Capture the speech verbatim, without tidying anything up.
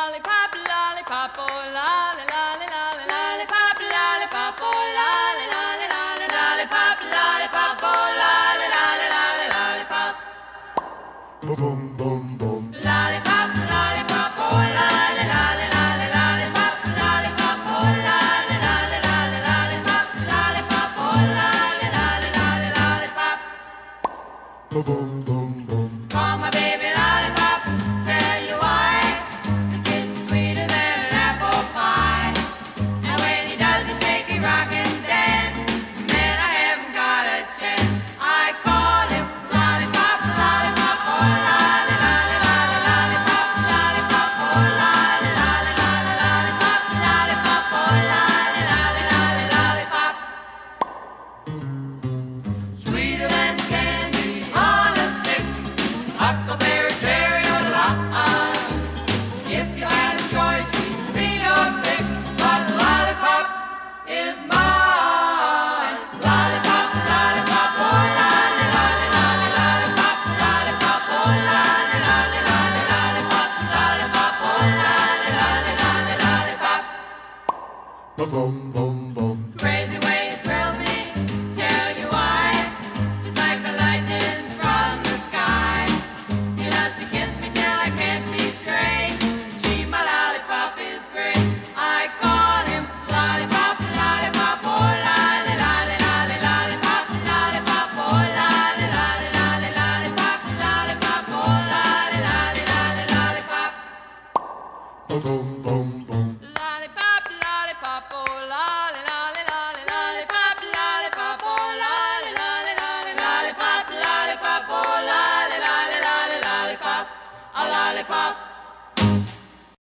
lollipop, lollipop, oh lolly, lolly, lolly, lollipop, lollipop, oh lolly, lolly, lolly, lollipop, lollipop, oh lolly, lolly, lolly, lollipop. Boom, boom, boom, boom. Lollipop, lollipop, oh lolly, lolly, lolly, lollipop, lollipop, oh lolly, lolly, lolly, lollipop, lollipop, oh lolly, lolly, lolly, lollipop. Boom, boom, boom, boom. Call my baby lollipop, tell you why. His kiss is sweeter than an apple pie. And when he does a shaky rock and dance, man, I haven't got a chance. I call him lollipop, lollipop, oh lolly, lolly, lolly, lollipop, lollipop, oh lolly, lolly, lolly, lollipop, lollipop, oh lolly, lolly, lolly, lollipop. Sweeter than candy on a stick, huckleberry, cherry, or lime. If you had a choice, he'd be your pick, but lollipop is mine. Lollipop, lollipop, oh lolly, lolly, lolly, lollipop, lollipop, oh lolly, lolly, lolly, lollipop, lollipop, oh lolly, lolly, lolly, lollipop. Boom, boom, boom, boom. Crazy way it thrills me, tell you why. Just like the lightning from the sky. He loves to kiss me till I can't see straight. Gee, my lollipop is great. I call him lollipop, lollipop, oh lolly, lolly, lolly, lollipop, lollipop, oh lolly, lolly, lolly, lollipop, lollipop, oh lolly, lolly, lolly, lollipop. Boom, boom, boom, boom. Lollipop, lollipop, oh lolly, lolly, lolly, lollipop, lollipop, oh lolly, lolly, lolly, lollipop, lollipop, oh lolly, lolly, lolly, lollipop, a lollipop.